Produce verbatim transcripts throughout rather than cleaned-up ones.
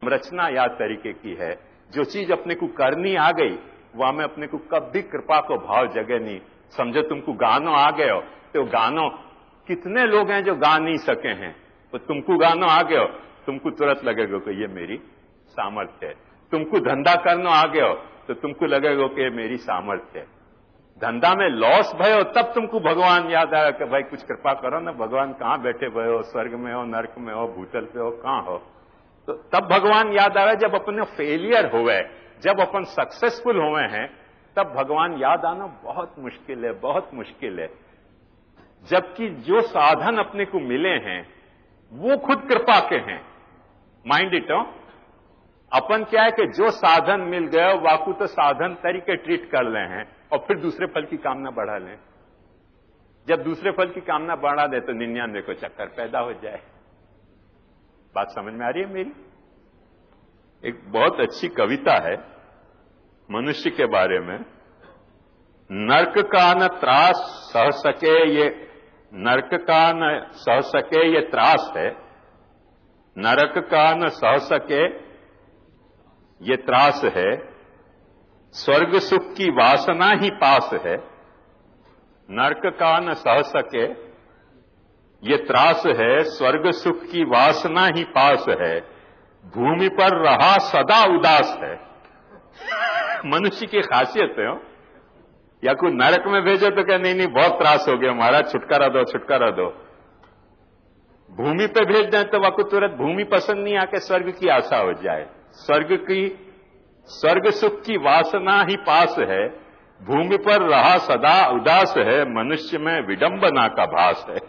संरचना या तरीके की है। जो चीज अपने को करनी आ गई वो हमें अपने को कभी कृपा को भाव जगह नहीं। समझो तुमको गानो आ गए हो तो गानो कितने लोग हैं जो गा नहीं सके हैं, तो तुमको गानो आ गए हो तुमको तुरंत लगेगा कि ये मेरी सामर्थ्य है। तुमको धंधा करना आ गए हो तो तुमको लगेगा कि ये मेरी सामर्थ्य है। धंधा में लॉस भयो तब तुमको भगवान याद आया कि भाई कुछ कृपा करो ना, भगवान कहां बैठे भयो, स्वर्ग में हो, नरक में हो, भूतल पे हो, कहां हो। तो तब भगवान याद आवे जब अपने फेलियर हुए, जब अपन सक्सेसफुल हुए हैं, तब भगवान याद आना बहुत मुश्किल है, बहुत मुश्किल है। जबकि जो साधन अपने को मिले हैं वो खुद कृपा के हैं। माइंड इट हो, अपन क्या है कि जो साधन मिल गए वाकू तो साधन तरीके ट्रीट कर ले हैं और फिर दूसरे फल की कामना बढ़ा लें। जब दूसरे फल की कामना बढ़ा दे तो निन्यानवे को चक्कर पैदा हो जाए। बात समझ में आ रही है मेरी? एक बहुत अच्छी कविता है मनुष्य के बारे में। नरक का न त्रास सह सके ये, नरक का न सह सके ये त्रास है, नरक का न सह सके ये त्रास है, स्वर्ग सुख की वासना ही पास है। नरक का न सह सके ये त्रास है, स्वर्ग सुख की वासना ही पास है, भूमि पर रहा सदा उदास है। मनुष्य की खासियत है। या कोई नरक में भेजो तो क्या नहीं नहीं बहुत त्रास हो गया महाराज, छुटकारा दो छुटकारा दो। भूमि पे भेज दें तो वह तुरंत भूमि पसंद नहीं आके स्वर्ग की आशा हो जाए। स्वर्ग की स्वर्ग सुख की वासना ही पास है, भूमि पर रहा सदा उदास है, मनुष्य में विडंबना का भास है।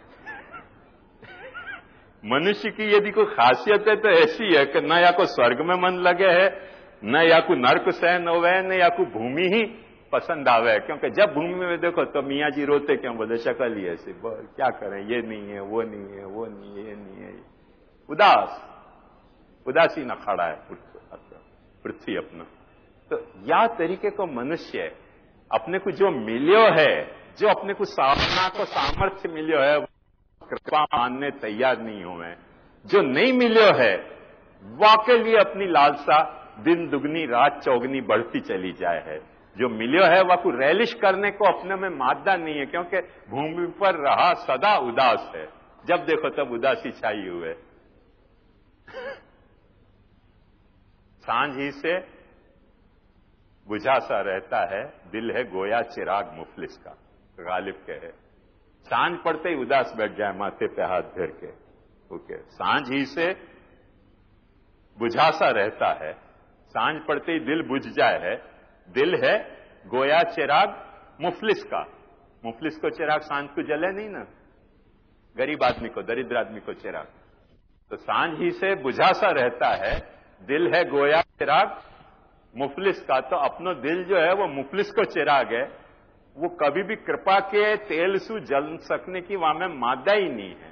मनुष्य की यदि कोई खासियत है तो ऐसी है कि न या को स्वर्ग में मन लगे है, न या को नर्क सहन होवे, न या को भूमि ही पसंद आवे। क्योंकि जब भूमि में देखो तो मियाँ जी रोते क्यों, बोले शक्ल ही ऐसी, क्या करें, ये नहीं है, वो नहीं है, वो नहीं है, ये नहीं है, उदास उदासी न खड़ा है पृथ्वी अपना। तो या तरीके को मनुष्य अपने को जो मिलो है, जो अपने को साधना को सामर्थ्य मिलो है, कृपा मानने तैयार नहीं हुए। जो नहीं मिलो है वाके लिए अपनी लालसा दिन दुगनी रात चौगनी बढ़ती चली जाए है। जो मिलो है वह को रैलिश करने को अपने में मादा नहीं है, क्योंकि भूमि पर रहा सदा उदास है। जब देखो तब उदासी छाई हुए। सांझ ही से बुझा सा रहता है, दिल है गोया चिराग मुफलिस का, गालिब कहे। सांझ पड़ते ही उदास बैठ जाए माथे पे हाथ धर के। ओके, सांझ ही से बुझा सा रहता है, सांझ पड़ते ही दिल बुझ जाए है। दिल है गोया चिराग मुफलिस का। मुफलिस को चिराग सांझ को जले नहीं ना, गरीब आदमी को, दरिद्र आदमी को चिराग। तो सांझ ही से बुझा सा रहता है, दिल है गोया चिराग मुफलिस का। तो अपनो दिल जो है वो मुफलिस को चिराग है, वो कभी भी कृपा के तेल से जल सकने की वहां में मादा ही नहीं है।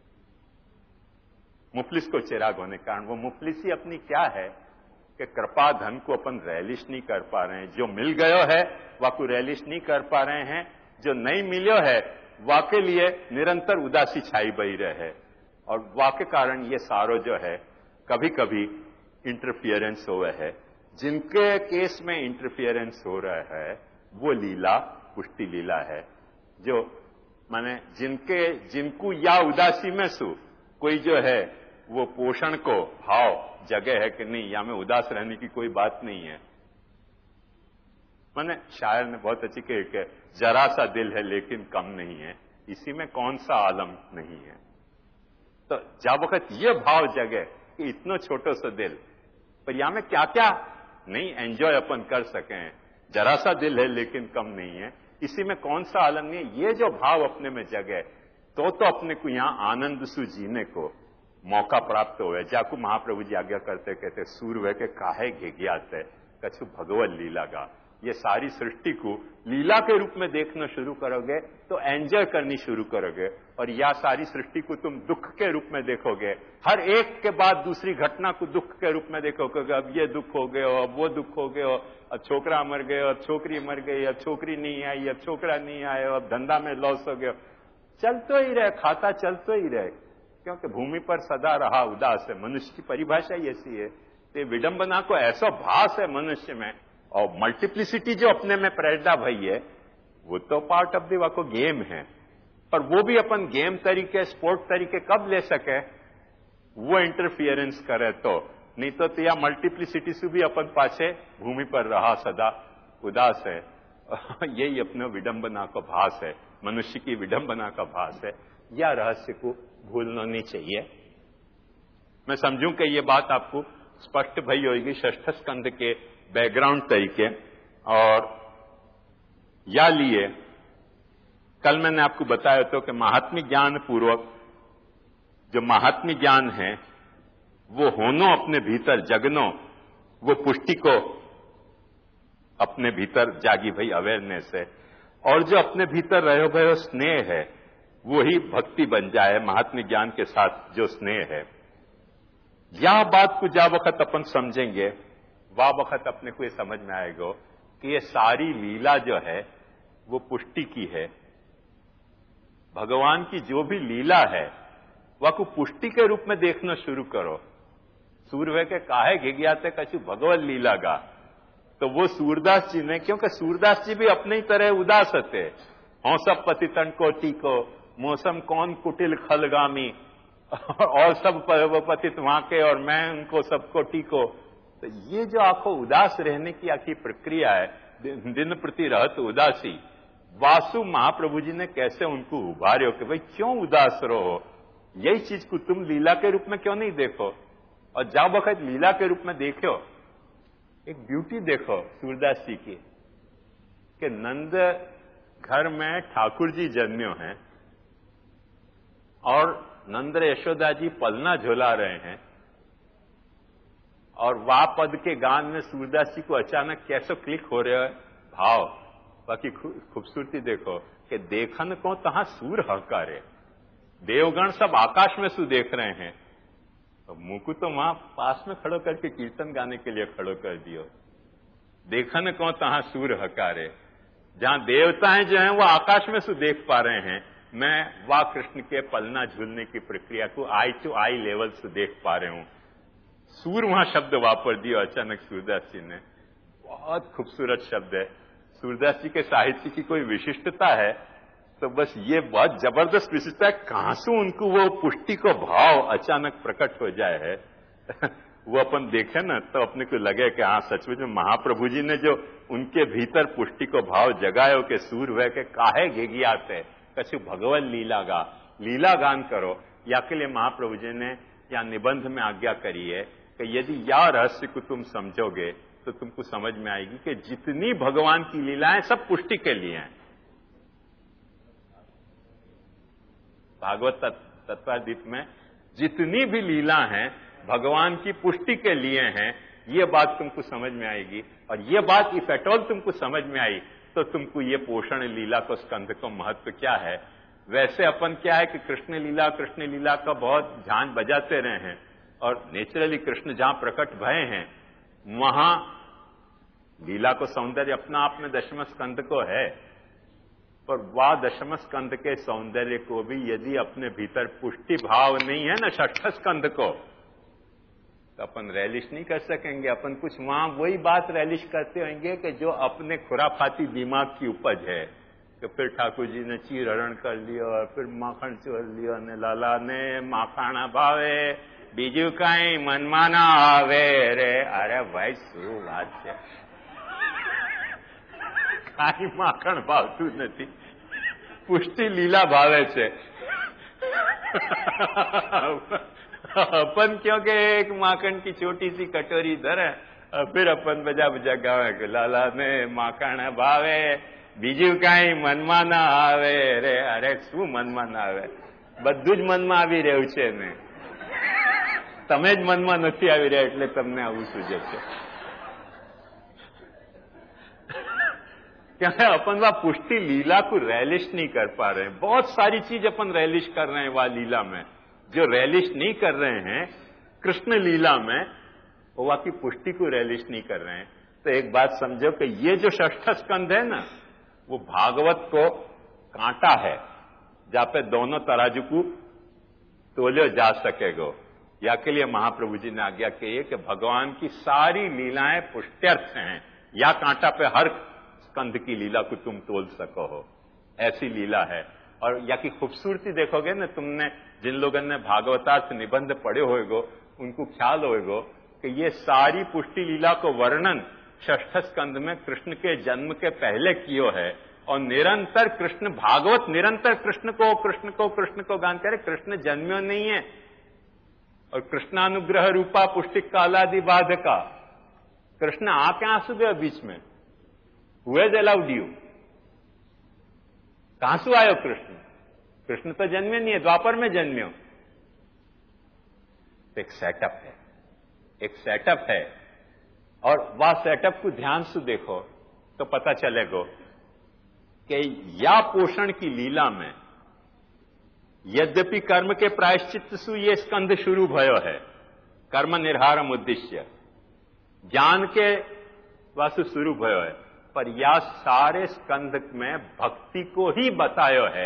मुफलिस को चिराग होने के कारण वो मुफलिसी अपनी क्या है कि कृपा धन को अपन रैलिश नहीं कर पा रहे हैं। जो मिल गयो है वह को रैलिश नहीं कर पा रहे हैं, जो नहीं मिलो है वाके लिए निरंतर उदासी छाई बही रहे है। और वाके कारण ये सारो जो है कभी कभी इंटरफियरेंस हुआ है। जिनके केस में इंटरफियरेंस हो रहा है वो लीला पुष्टि लीला है। जो माने जिनके जिनको या उदासी में सु कोई जो है वो पोषण को भाव जगह है कि नहीं, या में उदास रहने की कोई बात नहीं है। माने शायर ने बहुत अच्छी कही कि जरा सा दिल है लेकिन कम नहीं है, इसी में कौन सा आलम नहीं है। तो जब वक्त ये भाव जगे कि इतना छोटो सा दिल पर यहां में क्या क्या नहीं एंजॉय अपन कर सकें, जरा सा दिल है लेकिन कम नहीं है, इसी में कौन सा आलम नहीं है। ये जो भाव अपने में जगे तो तो अपने को यहां आनंद से जीने को मौका प्राप्त हुए। जाकू महाप्रभु जी आज्ञा करते कहते सूर्य के काहे घेगियात है कछु भगवत लीला गा। ये सारी सृष्टि को लीला के रूप में देखना शुरू करोगे तो एंजॉय करनी शुरू करोगे, और या सारी सृष्टि को तुम दुख के रूप में देखोगे। हर एक के बाद दूसरी घटना को दुख के रूप में देखोगे। अब ये दुख हो गए, अब वो दुख हो गए, अब छोकरा मर गए, अब छोकरी मर गई, अब छोकरी नहीं आई, अब छोकरा नहीं आए, अब धंधा में लॉस हो गया। चलते ही रहे, खाता चलते ही रहे। क्योंकि भूमि पर सदा रहा उदास है। मनुष्य की परिभाषा ही ऐसी है। तो विडंबना को ऐसा भास है मनुष्य में, और मल्टीप्लिसिटी जो अपने में पैदा भई है, वो तो पार्ट ऑफ द वाको गेम है। पर वो भी अपन गेम तरीके, स्पोर्ट तरीके कब ले सके, वो इंटरफियरेंस करे तो, नहीं तो, तो या मल्टीप्लिसिटी से भी अपन पाछे भूमि पर रहा सदा उदास है। यही अपने विडंबना का भास है, मनुष्य की विडंबना का भास है। या रहस्य को भूलना नहीं चाहिए। मैं समझूं कि ये बात आपको स्पष्ट भई होगी षष्ठ स्कंद के बैकग्राउंड तरीके। और या लिए कल मैंने आपको बताया तो कि महात्म्य ज्ञान पूर्वक जो महात्म्य ज्ञान है वो होनो अपने भीतर जगनो, वो पुष्टि को अपने भीतर जागी भई अवेयरनेस है। और जो अपने भीतर रहो भयो स्नेह है, वो ही भक्ति बन जाए महात्म्य ज्ञान के साथ जो स्नेह है। यह बात को जा वक्त अपन समझेंगे, वह वक्त अपने को ये समझ में आएगा कि ये सारी लीला जो है वो पुष्टि की है। भगवान की जो भी लीला है वह को पुष्टि के रूप में देखना शुरू करो। सूर्य के काहे घिघियाते कछु भगवत लीला गा, तो वो सूरदास जी ने, क्योंकि सूरदास जी भी अपनी तरह उदास थे। हों सब पतितन कोटि को, मौसम कौन कुटिल खलगामी, और सब पतित वहां के और मैं उनको सबको टीको। तो ये जो आंखों उदास रहने की आखिर प्रक्रिया है, दिन प्रति रहत उदासी, वासु महाप्रभु जी ने कैसे उनको उभारे हो कि भाई क्यों उदास रहो, यही चीज को तुम लीला के रूप में क्यों नहीं देखो। और जब वक्त लीला के रूप में देखो, एक ब्यूटी देखो सूरदास जी की कि नंद घर में ठाकुर जी जन्म्यो हैं और नंद यशोदा जी पलना झोला रहे हैं, और वाह पद के गान में सूरदास जी को अचानक कैसे क्लिक हो रहा है भाव। बाकी खूबसूरती देखो कि देखन को तहां सूर हकारे, देवगण सब आकाश में सु देख रहे हैं, तो मुंह को तो वहां पास में खड़ो करके कीर्तन गाने के लिए खड़ो कर दियो। देखन को तहां सूर हकारे, जहां देवताएं जो हैं वो आकाश में सु देख पा रहे हैं, मैं वाह कृष्ण के पलना झूलने की प्रक्रिया को आई टू आई लेवल से देख पा रहे हूं। सूर वहां शब्द वापर दिया अचानक सूरदास जी ने, बहुत खूबसूरत शब्द है। सूरदास जी के साहित्य की कोई विशिष्टता है तो बस ये बहुत जबरदस्त विशिष्टता है, कहां से उनको वो पुष्टि को भाव अचानक प्रकट हो जाए है। वो अपन देखे ना तो अपने को लगे कि हाँ सचमुच में महाप्रभु जी ने जो उनके भीतर पुष्टि को भाव जगायो के सूर वह के काहे घिघियाते कछु भगवत लीला गा, लीला गान करो। या के लिए महाप्रभु जी ने या निबंध में आज्ञा करी है कि यदि या रहस्य को तुम समझोगे तो तुमको समझ में आएगी कि जितनी भगवान की लीलाएं सब पुष्टि के लिए हैं। भागवत तत्वादीप में जितनी भी लीला हैं भगवान की पुष्टि के लिए हैं, ये बात तुमको समझ में आएगी। और ये बात इफ एट ऑल तुमको समझ में आई तो तुमको ये पोषण लीला को स्कंद को महत्व क्या है। वैसे अपन क्या है कि कृष्ण लीला कृष्ण लीला का बहुत ध्यान बजाते रहे हैं, और नेचुरली कृष्ण जहां प्रकट भय हैं वहां लीला को सौंदर्य अपना आप में दशम स्कंद को है, पर वह दशम स्कंद के सौंदर्य को भी यदि अपने भीतर पुष्टि भाव नहीं है ना षष्ठ स्कंद को, तो अपन रैलिश नहीं कर सकेंगे। अपन कुछ वहां वही बात रैलिश करते होंगे कि जो अपने खुराफाती दिमाग की उपज है कि फिर ठाकुर जी ने चीर हरण कर लिया और फिर माखण चोर लिया ने लाला ने माखाना भावे बीजू कई मनमाना आवे रे। अरे भाई शू बात है, कई माखण भावतु नहीं, पुष्टि लीला भावे छे। अपन क्योंकि एक माखन की छोटी सी कटोरी धरे फिर अपन बजा बजा गावे के लाला ने माखण भावे बीजू कई मनमा ना आवे रे। अरे शू मनमा ना आवे, બધું જ મનમાં આવી રહ્યું છે ને, તમે જ મનમાં નથી આવી રહ્યા એટલે તમને આવું સૂજે છે। क्या अपन वह पुष्टि लीला को रैलिश नहीं कर पा रहे हैं। बहुत सारी चीज अपन रैलिश कर रहे हैं वह लीला में, जो रैलिश नहीं कर रहे हैं कृष्ण लीला में वो वह की पुष्टि को रैलिश नहीं कर रहे हैं। तो एक बात समझो कि ये जो षष्ठ स्कंद है ना वो भागवत को कांटा है जहां पे दोनों तराजू को तोलो जा सकेगो। या के लिए महाप्रभु जी ने आज्ञा की है कि भगवान की सारी लीलाएं पुष्ट्यर्थ हैं, या कांटा पे हर स्कंद की लीला को तुम तोल सको हो, ऐसी लीला है। और या की खूबसूरती देखोगे ना, तुमने जिन लोगों ने भागवतार्थ निबंध पढ़े होएगो उनको ख्याल होएगो कि ये सारी पुष्टि लीला को वर्णन षष्ठ स्कंद में कृष्ण के जन्म के पहले कियो है, और निरंतर कृष्ण भागवत निरंतर कृष्ण को कृष्ण को कृष्ण को गान करे। कृष्ण जन्म्यो नहीं है, और कृष्णानुग्रह रूपा पुष्टिक कालादि बाधका। कृष्ण आ क्या आंसू गए बीच में? Who has allowed you? कहां से आयो कृष्ण? कृष्ण तो जन्मे नहीं है, द्वापर में जन्म्यो। एक सेटअप है, एक सेटअप है, और वह सेटअप को ध्यान से देखो तो पता चलेगा कि या पोषण की लीला में यद्यपि कर्म के प्रायश्चित सु ये स्कंध शुरू भयो है, कर्म निर्हारम उद्देश्य ज्ञान के वास्तु शुरू भयो है, पर या सारे स्कंध में भक्ति को ही बतायो है,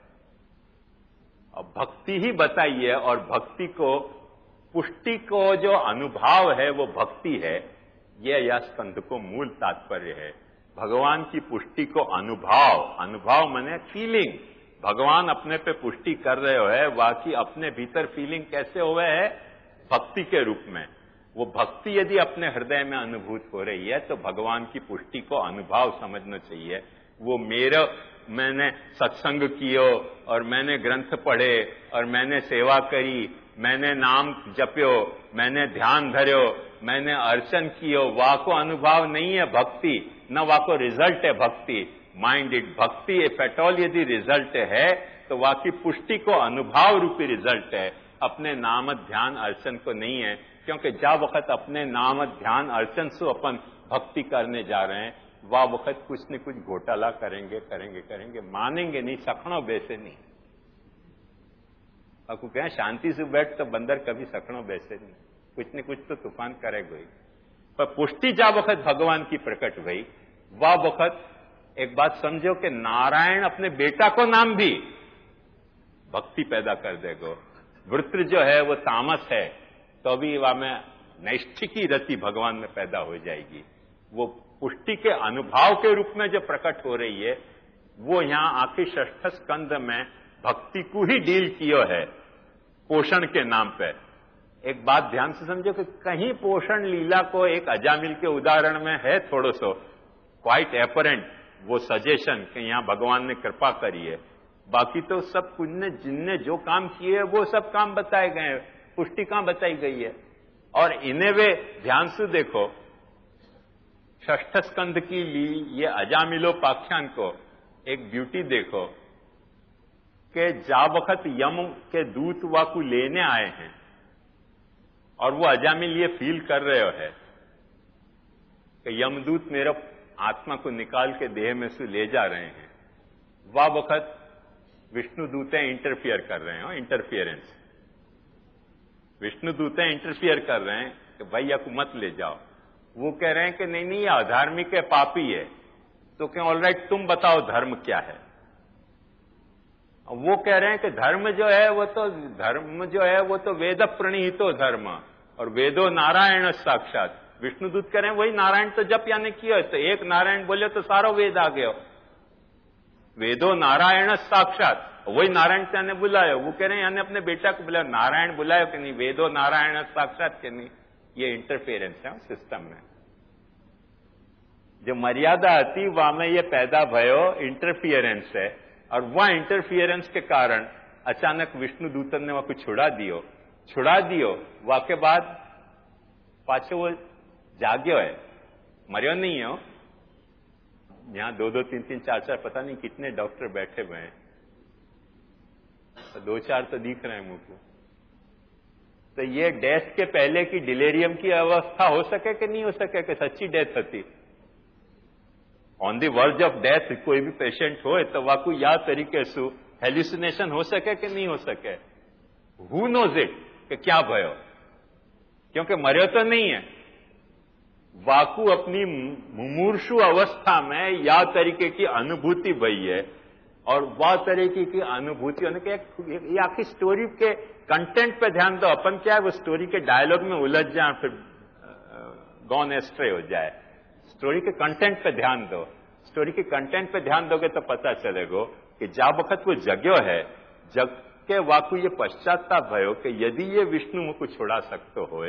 और भक्ति ही बताई है। और भक्ति को पुष्टि को जो अनुभव है वो भक्ति है, यह या स्कंध को मूल तात्पर्य है। भगवान की पुष्टि को अनुभव, अनुभव माने फीलिंग, भगवान अपने पे पुष्टि कर रहे हो है, बाकी अपने भीतर फीलिंग कैसे हुए है? भक्ति के रूप में। वो भक्ति यदि अपने हृदय में अनुभूत हो रही है तो भगवान की पुष्टि को अनुभव समझना चाहिए। वो मेरा मैंने सत्संग कियो और मैंने ग्रंथ पढ़े और मैंने सेवा करी, मैंने नाम जप्यो, मैंने ध्यान धर्यो, मैंने अर्चन कियो, वाको अनुभव नहीं है भक्ति, न वाको रिजल्ट है भक्ति। माइंड इट भक्ति इफ एट ऑल यदि रिजल्ट है तो वाकी पुष्टि को अनुभव रूपी रिजल्ट है, अपने नाम ध्यान अर्चन को नहीं है। क्योंकि जब वक्त अपने नाम ध्यान अर्चन से अपन भक्ति करने जा रहे हैं, वह वक्त कुछ न कुछ घोटाला करेंगे करेंगे करेंगे, मानेंगे नहीं, सखणों बैसे नहीं। आपको कहें शांति से बैठ तो बंदर कभी सखणों बैसे नहीं, कुछ न कुछ तो तूफान करेगा ही। पर पुष्टि जब वक्त भगवान की प्रकट हुई, वह वक्त एक बात समझो कि नारायण अपने बेटा को नाम भी भक्ति पैदा कर देगो। वृत्र जो है वो तामस है, तो भी वह में नैष्ठिकी रति भगवान में पैदा हो जाएगी। वो पुष्टि के अनुभव के रूप में जो प्रकट हो रही है, वो यहां आखिर षष्ठ स्कंद में भक्ति को ही डील किया है पोषण के नाम पे। एक बात ध्यान से समझो कि कहीं पोषण लीला को एक अजामिल के उदाहरण में है थोड़ो सो क्वाइट एपरेंट वो सजेशन कि यहां भगवान ने कृपा करी है, बाकी तो सब कुछ ने जिनने जो काम किए वो सब काम बताए गए हैं, पुष्टि कहां बताई गई है। और इन्हें वे ध्यान से देखो, षष्ठ स्कंद की ली ये अजामिलोपाख्यान को एक ब्यूटी देखो कि जा वक्त यम के दूत वाकू लेने आए हैं और वो अजामिल ये फील कर रहे है कि यमदूत मेरा आत्मा को निकाल के देह में से ले जा रहे हैं, वह वक्त विष्णु दूतें इंटरफियर कर रहे हैं। इंटरफियरेंस, विष्णु दूतें इंटरफियर कर रहे हैं कि भाई या को मत ले जाओ। वो कह रहे हैं कि नहीं नहीं, ये अधार्मिक है, पापी है। तो क्या ऑलराइट, तुम बताओ धर्म क्या है। वो कह रहे हैं कि धर्म जो है वो तो धर्म जो है वो तो वेद प्रणीतो धर्म, और वेदो नारायण साक्षात। विष्णुदूत कह रहे हैं वही नारायण तो जप यानी किया, तो एक नारायण बोले तो सारो वेद आ गया। वेदो नारायण साक्षात, वही नारायण से यानी बुलायो। वो कह रहे हैं यानी अपने बेटा को बुलायो, नारायण बुलायो कि नहीं, वेदो नारायण साक्षात के नहीं। ये इंटरफेरेंस है सिस्टम में। जो मर्यादा थी वहां में ये पैदा भयो इंटरफियरेंस है, और वह इंटरफियरेंस के कारण अचानक विष्णु दूतन ने वह को छुड़ा दियो छुड़ा दियो वह के बाद पाछो वो जाग्यो है, मरियो नहीं हो। यहां दो दो तीन तीन चार चार पता नहीं कितने डॉक्टर बैठे हुए हैं, तो दो चार तो दिख रहे हैं मुझको। तो ये डेथ के पहले की डिलेरियम की अवस्था हो सके कि नहीं हो सके कि सच्ची डेथ होती। On the verge of death कोई भी पेशेंट हो तो वाकू या तरीके से हेल्यूसिनेशन हो सके कि नहीं हो सके। हु नोज इट कि क्या भयो, क्योंकि मर्यो तो नहीं है। वाकू अपनी मुमूर्षु अवस्था में या तरीके की अनुभूति भई है, और वह तरीके की अनुभूति होने के ये आखिरी स्टोरी के कंटेंट पे ध्यान दो। अपन क्या है वो स्टोरी के डायलॉग में उलझ जाए, फिर गॉन एस्ट्रे हो जाए। स्टोरी के कंटेंट पे ध्यान दो। स्टोरी के कंटेंट पे ध्यान दोगे तो पता चलेगा कि जा वक्त वो जग्यो है, जग के वाकु ये पश्चाताप भयो कि यदि ये विष्णु मुझको छुड़ा सकते होए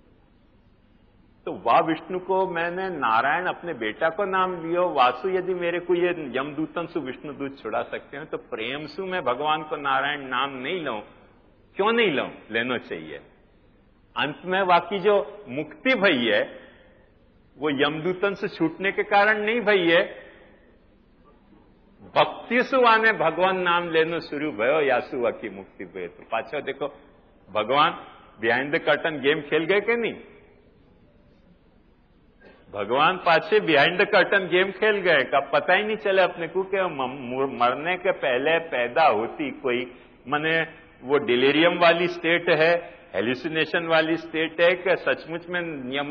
तो वाह विष्णु को मैंने नारायण अपने बेटा को नाम लियो, वासु यदि मेरे को ये यमदूतन सु विष्णु दूत छुड़ा सकते हैं तो प्रेम सु मैं भगवान को नारायण नाम नहीं लूं, क्यों नहीं लूं? लेना चाहिए। अंत में वाकी जो मुक्ति भई है वो यमदूतन से छूटने के कारण नहीं भई है, भक्ति सु आने भगवान नाम लेनो शुरू भयो यासु वाकी मुक्ति भय। तो पाछो देखो भगवान बिहाइंड द कर्टन गेम खेल गए कि नहीं? भगवान पाछे बिहाइंड द कर्टन गेम खेल गए का पता ही नहीं चले अपने को कि मरने के पहले पैदा होती कोई, माने वो डिलीरियम वाली स्टेट है, हेल्यूसिनेशन वाली स्टेट है कि सचमुच में नियम